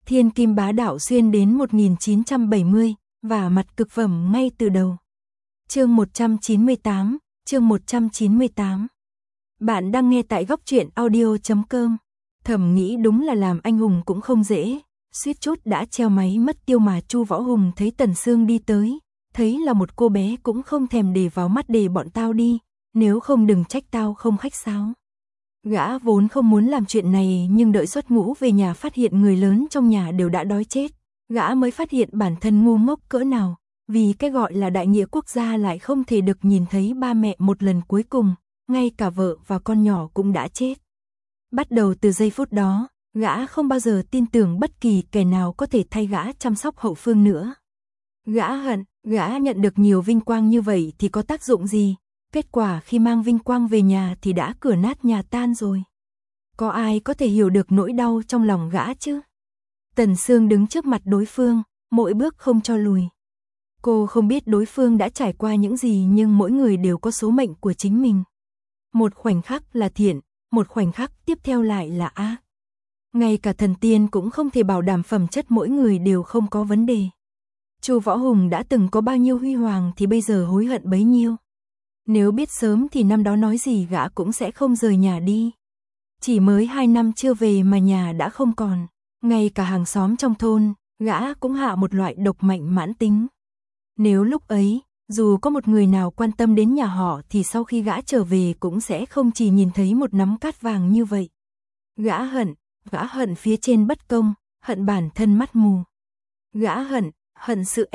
Thiên kim bá đạo xuyên đến 1970, và mặt cực phẩm ngay từ đầu. Chương 198, chương 198. Bạn đang nghe tại góc truyện audio.com. Thầm nghĩ đúng là làm anh hùng cũng không dễ, suýt chút đã treo máy mất tiêu mà Chu Võ Hùng thấy Tần Sương đi tới, thấy là một cô bé cũng không thèm để vào mắt để bọn tao đi, nếu không đừng trách tao không khách sáo. Gã vốn không muốn làm chuyện này nhưng đợi xuất ngũ về nhà phát hiện người lớn trong nhà đều đã đói chết, gã mới phát hiện bản thân ngu ngốc cỡ nào, vì cái gọi là đại nghĩa quốc gia lại không thể được nhìn thấy ba mẹ một lần cuối cùng, ngay cả vợ và con nhỏ cũng đã chết. Bắt đầu từ giây phút đó, gã không bao giờ tin tưởng bất kỳ kẻ nào có thể thay gã chăm sóc hậu phương nữa. Gã hận, gã nhận được nhiều vinh quang như vậy thì có tác dụng gì? Kết quả khi mang vinh quang về nhà thì đã cửa nát nhà tan rồi. Có ai có thể hiểu được nỗi đau trong lòng gã chứ? Tần Sương đứng trước mặt đối phương, mỗi bước không cho lùi. Cô không biết đối phương đã trải qua những gì nhưng mỗi người đều có số mệnh của chính mình. Một khoảnh khắc là thiện, một khoảnh khắc tiếp theo lại là ác. Ngay cả thần tiên cũng không thể bảo đảm phẩm chất mỗi người đều không có vấn đề. Chu Võ Hùng đã từng có bao nhiêu huy hoàng thì bây giờ hối hận bấy nhiêu. Nếu biết sớm thì năm đó nói gì gã cũng sẽ không rời nhà đi. Chỉ mới 2 năm chưa về mà nhà đã không còn. Ngay cả hàng xóm trong thôn, gã cũng hạ một loại độc mạnh mãn tính. Nếu lúc ấy, dù có một người nào quan tâm đến nhà họ thì sau khi gã trở về cũng sẽ không chỉ nhìn thấy một nắm cát vàng như vậy. Gã hận phía trên bất công, hận bản thân mắt mù. Gã hận sự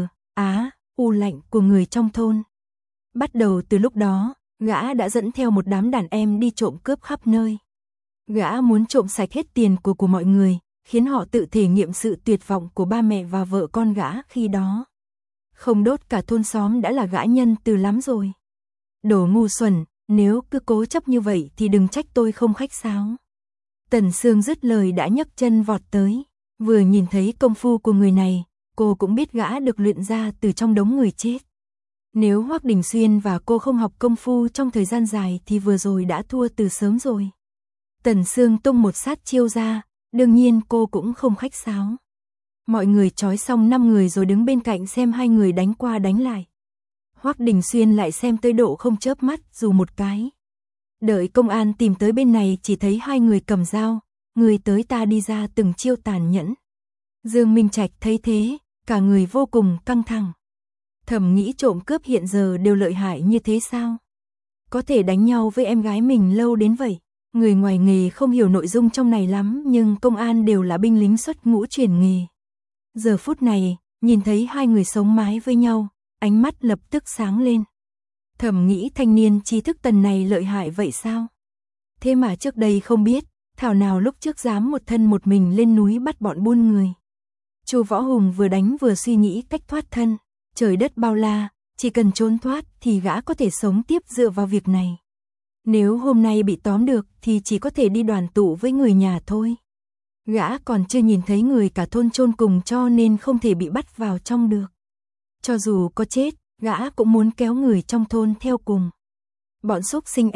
u lạnh của người trong thôn. Bắt đầu từ lúc đó, gã đã dẫn theo một đám đàn em đi trộm cướp khắp nơi. Gã muốn trộm sạch hết tiền của mọi người, khiến họ tự thể nghiệm sự tuyệt vọng của ba mẹ và vợ con gã khi đó. Không đốt cả thôn xóm đã là gã nhân từ lắm rồi. Đồ ngu xuẩn, nếu cứ cố chấp như vậy thì đừng trách tôi không khách sáo. Tần Sương dứt lời đã nhấc chân vọt tới. Vừa nhìn thấy công phu của người này, cô cũng biết gã được luyện ra từ trong đống người chết. Nếu Hoắc Đình Xuyên và cô không học công phu trong thời gian dài thì vừa rồi đã thua từ sớm rồi. Tần Sương tung một sát chiêu ra, đương nhiên cô cũng không khách sáo. Mọi người trói xong 5 người rồi đứng bên cạnh xem hai người đánh qua đánh lại. Hoắc Đình Xuyên lại xem tới độ không chớp mắt dù một cái. Đợi công an tìm tới bên này chỉ thấy hai người cầm dao, người tới ta đi ra từng chiêu tàn nhẫn. Dương Minh Trạch thấy thế, cả người vô cùng căng thẳng. Thầm nghĩ trộm cướp hiện giờ đều lợi hại như thế sao? Có thể đánh nhau với em gái mình lâu đến vậy. Người ngoài nghề không hiểu nội dung trong này lắm nhưng công an đều là binh lính xuất ngũ chuyển nghề. Giờ phút này, nhìn thấy hai người sống mái với nhau, ánh mắt lập tức sáng lên. Thầm nghĩ thanh niên trí thức Tần này lợi hại vậy sao? Thế mà trước đây không biết, thảo nào lúc trước dám một thân một mình lên núi bắt bọn buôn người. Chu Võ Hùng vừa đánh vừa suy nghĩ cách thoát thân. Trời đất bao la, chỉ cần trốn thoát thì gã có thể sống tiếp dựa vào việc này. Nếu hôm nay bị tóm được thì chỉ có thể đi đoàn tụ với người nhà thôi. Gã còn chưa nhìn thấy người cả thôn chôn cùng cho nên không thể bị bắt vào trong được. Cho dù có chết, gã cũng muốn kéo người trong thôn theo cùng. Bọn xúc sinh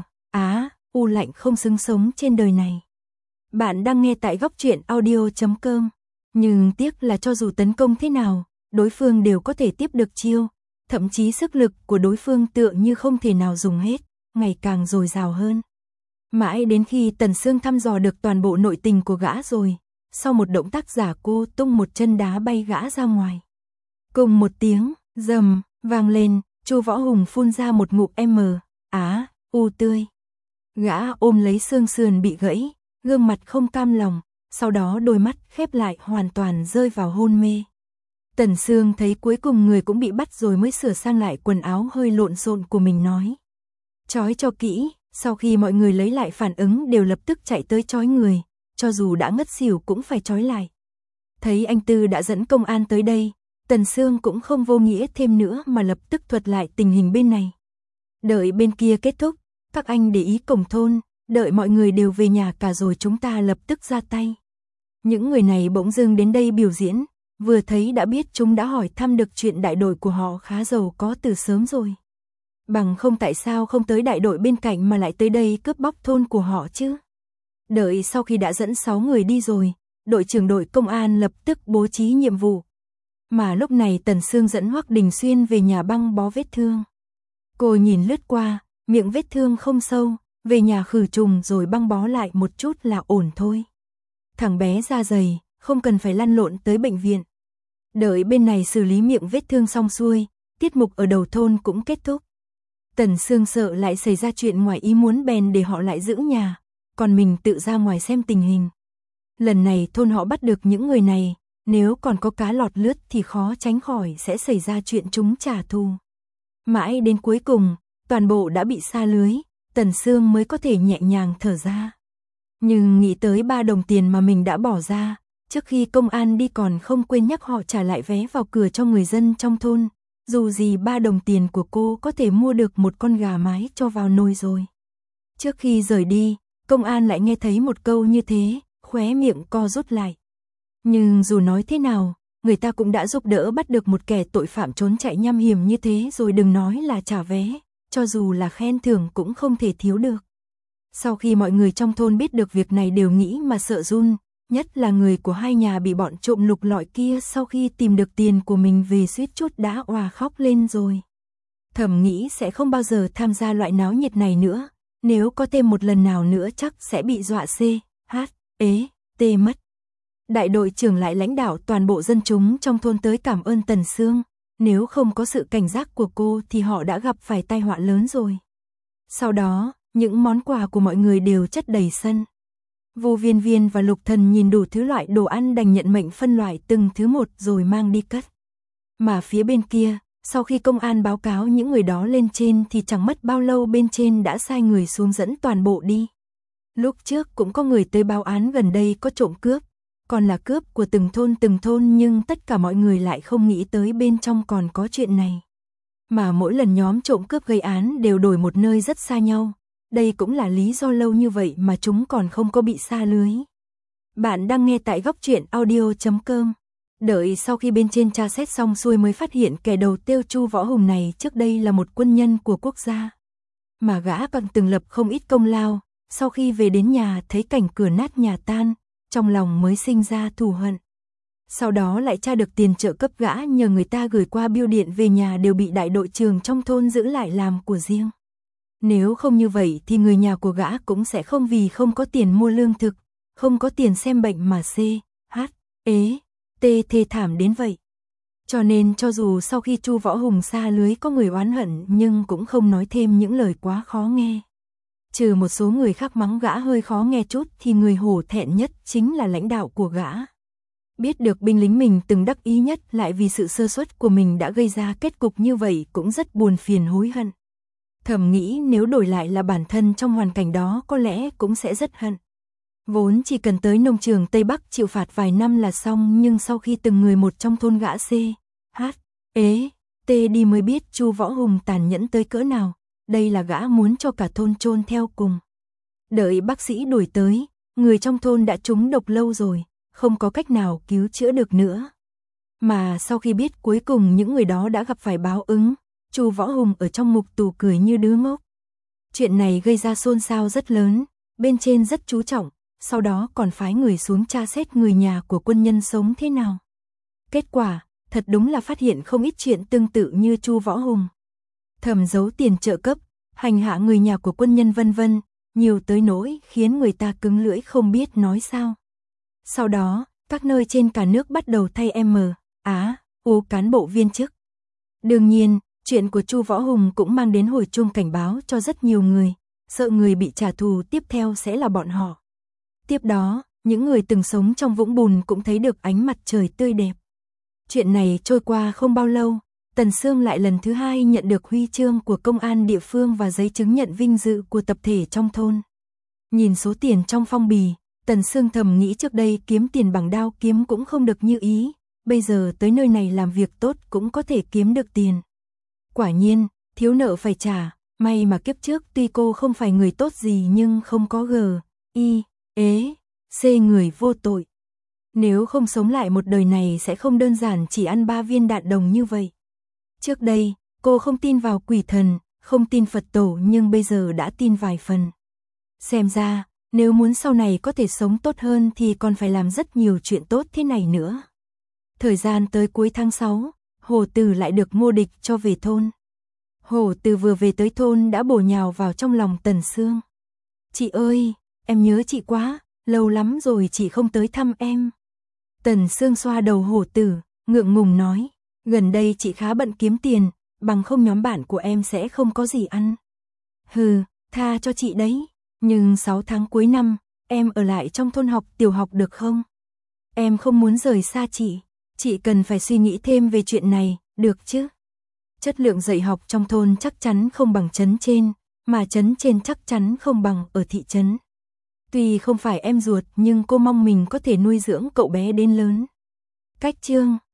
u lạnh không xứng sống trên đời này. Bạn đang nghe tại góc truyện audio.com. Nhưng tiếc là cho dù tấn công thế nào, đối phương đều có thể tiếp được chiêu, thậm chí sức lực của đối phương tựa như không thể nào dùng hết, ngày càng dồi dào hơn. Mãi đến khi Tần Sương thăm dò được toàn bộ nội tình của gã rồi, sau một động tác giả cô tung một chân đá bay gã ra ngoài. Cùng một tiếng rầm vang lên, Chu Võ Hùng phun ra một ngụm tươi. Gã ôm lấy xương sườn bị gãy, gương mặt không cam lòng, sau đó đôi mắt khép lại hoàn toàn rơi vào hôn mê. Tần Sương thấy cuối cùng người cũng bị bắt rồi mới sửa sang lại quần áo hơi lộn xộn của mình nói. Trói cho kỹ, sau khi mọi người lấy lại phản ứng đều lập tức chạy tới trói người, cho dù đã ngất xỉu cũng phải trói lại. Thấy anh Tư đã dẫn công an tới đây, Tần Sương cũng không vô nghĩa thêm nữa mà lập tức thuật lại tình hình bên này. Đợi bên kia kết thúc, các anh để ý cổng thôn, đợi mọi người đều về nhà cả rồi chúng ta lập tức ra tay. Những người này bỗng dưng đến đây biểu diễn. Vừa thấy đã biết chúng đã hỏi thăm được chuyện đại đội của họ khá giàu có từ sớm rồi. Bằng không tại sao không tới đại đội bên cạnh mà lại tới đây cướp bóc thôn của họ chứ? Đợi sau khi đã dẫn 6 người đi rồi, đội trưởng đội công an lập tức bố trí nhiệm vụ. Mà lúc này Tần Sương dẫn Hoắc Đình Xuyên về nhà băng bó vết thương. Cô nhìn lướt qua, miệng vết thương không sâu, về nhà khử trùng rồi băng bó lại một chút là ổn thôi. Thằng bé da dày, không cần phải lăn lộn tới bệnh viện. Đợi bên này xử lý miệng vết thương xong xuôi, tiết mục ở đầu thôn cũng kết thúc. Tần Sương sợ lại xảy ra chuyện ngoài ý muốn bèn để họ lại giữ nhà, còn mình tự ra ngoài xem tình hình. Lần này thôn họ bắt được những người này, nếu còn có cá lọt lướt thì khó tránh khỏi sẽ xảy ra chuyện chúng trả thù. Mãi đến cuối cùng, toàn bộ đã bị sa lưới, Tần Sương mới có thể nhẹ nhàng thở ra. Nhưng nghĩ tới 3 đồng tiền mà mình đã bỏ ra, trước khi công an đi còn không quên nhắc họ trả lại vé vào cửa cho người dân trong thôn. Dù gì 3 đồng tiền của cô có thể mua được một con gà mái cho vào nồi rồi. Trước khi rời đi, công an lại nghe thấy một câu như thế, khóe miệng co rút lại. Nhưng dù nói thế nào, người ta cũng đã giúp đỡ bắt được một kẻ tội phạm trốn chạy nham hiểm như thế rồi, đừng nói là trả vé, cho dù là khen thưởng cũng không thể thiếu được. Sau khi mọi người trong thôn biết được việc này đều nghĩ mà sợ run, nhất là người của hai nhà bị bọn trộm lục lọi kia sau khi tìm được tiền của mình về suýt chút đã òa khóc lên rồi. Thầm nghĩ sẽ không bao giờ tham gia loại náo nhiệt này nữa, nếu có thêm một lần nào nữa chắc sẽ bị dọa CHT mất. Đại đội trưởng lại lãnh đạo toàn bộ dân chúng trong thôn tới cảm ơn Tần Sương, nếu không có sự cảnh giác của cô thì họ đã gặp phải tai họa lớn rồi. Sau đó, những món quà của mọi người đều chất đầy sân. Vô Viên Viên và Lục Thần nhìn đủ thứ loại đồ ăn đành nhận mệnh phân loại từng thứ một rồi mang đi cất. Mà phía bên kia, sau khi công an báo cáo những người đó lên trên thì chẳng mất bao lâu bên trên đã sai người xuống dẫn toàn bộ đi. Lúc trước cũng có người tới báo án gần đây có trộm cướp, còn là cướp của từng thôn nhưng tất cả mọi người lại không nghĩ tới bên trong còn có chuyện này. Mà mỗi lần nhóm trộm cướp gây án đều đổi một nơi rất xa nhau. Đây cũng là lý do lâu như vậy mà chúng còn không có bị sa lưới. Bạn đang nghe tại goctruyện.audio.com. Đợi sau khi bên trên tra xét xong xuôi mới phát hiện kẻ đầu tiêu Chu Võ Hùng này trước đây là một quân nhân của quốc gia. Mà gã còn từng lập không ít công lao, sau khi về đến nhà thấy cảnh cửa nát nhà tan, trong lòng mới sinh ra thù hận. Sau đó lại tra được tiền trợ cấp gã nhờ người ta gửi qua bưu điện về nhà đều bị đại đội trưởng trong thôn giữ lại làm của riêng. Nếu không như vậy thì người nhà của gã cũng sẽ không vì không có tiền mua lương thực, không có tiền xem bệnh mà thê thảm đến vậy. Cho nên cho dù sau khi Chu Võ Hùng sa lưới có người oán hận nhưng cũng không nói thêm những lời quá khó nghe. Trừ một số người khác mắng gã hơi khó nghe chút thì người hổ thẹn nhất chính là lãnh đạo của gã. Biết được binh lính mình từng đắc ý nhất lại vì sự sơ suất của mình đã gây ra kết cục như vậy cũng rất buồn phiền hối hận. Thầm nghĩ nếu đổi lại là bản thân trong hoàn cảnh đó có lẽ cũng sẽ rất hận. Vốn chỉ cần tới nông trường Tây Bắc chịu phạt vài năm là xong nhưng sau khi từng người một trong thôn gã đi mới biết Chu Võ Hùng tàn nhẫn tới cỡ nào. Đây là gã muốn cho cả thôn chôn theo cùng. Đợi bác sĩ đuổi tới, người trong thôn đã trúng độc lâu rồi, không có cách nào cứu chữa được nữa. Mà sau khi biết cuối cùng những người đó đã gặp phải báo ứng, Chu Võ Hùng ở trong ngục tù cười như đứa ngốc. Chuyện này gây ra xôn xao rất lớn, bên trên rất chú trọng, sau đó còn phái người xuống tra xét người nhà của quân nhân sống thế nào. Kết quả, thật đúng là phát hiện không ít chuyện tương tự như Chu Võ Hùng. Thầm giấu tiền trợ cấp, hành hạ người nhà của quân nhân vân vân, nhiều tới nỗi khiến người ta cứng lưỡi không biết nói sao. Sau đó, các nơi trên cả nước bắt đầu thay cán bộ viên chức. Đương nhiên, chuyện của Chu Võ Hùng cũng mang đến hồi chuông cảnh báo cho rất nhiều người, sợ người bị trả thù tiếp theo sẽ là bọn họ. Tiếp đó, những người từng sống trong vũng bùn cũng thấy được ánh mặt trời tươi đẹp. Chuyện này trôi qua không bao lâu, Tần Sương lại lần thứ 2 nhận được huy chương của công an địa phương và giấy chứng nhận vinh dự của tập thể trong thôn. Nhìn số tiền trong phong bì, Tần Sương thầm nghĩ trước đây kiếm tiền bằng đao kiếm cũng không được như ý, bây giờ tới nơi này làm việc tốt cũng có thể kiếm được tiền. Quả nhiên, thiếu nợ phải trả, may mà kiếp trước tuy cô không phải người tốt gì nhưng không có người vô tội. Nếu không sống lại một đời này sẽ không đơn giản chỉ ăn 3 viên đạn đồng như vậy. Trước đây, cô không tin vào quỷ thần, không tin Phật tổ nhưng bây giờ đã tin vài phần. Xem ra, Nếu muốn sau này có thể sống tốt hơn thì còn phải làm rất nhiều chuyện tốt thế này nữa. Thời gian tới cuối tháng 6, Hồ Từ lại được Ngô Địch cho về thôn. Hồ Từ vừa về tới thôn đã bổ nhào vào trong lòng Tần Sương. Chị ơi, em nhớ chị quá, lâu lắm rồi chị không tới thăm em. Tần Sương xoa đầu Hồ Từ, ngượng ngùng nói, gần đây chị khá bận kiếm tiền, bằng không nhóm bạn của em sẽ không có gì ăn. Hừ, tha cho chị đấy, nhưng 6 tháng cuối năm, em ở lại trong thôn học tiểu học được không? Em không muốn rời xa chị cần phải suy nghĩ thêm về chuyện này, được chứ? Chất lượng dạy học trong thôn chắc chắn không bằng trấn trên, mà trấn trên chắc chắn không bằng ở thị trấn. Tuy không phải em ruột nhưng cô mong mình có thể nuôi dưỡng cậu bé đến lớn. Cách chương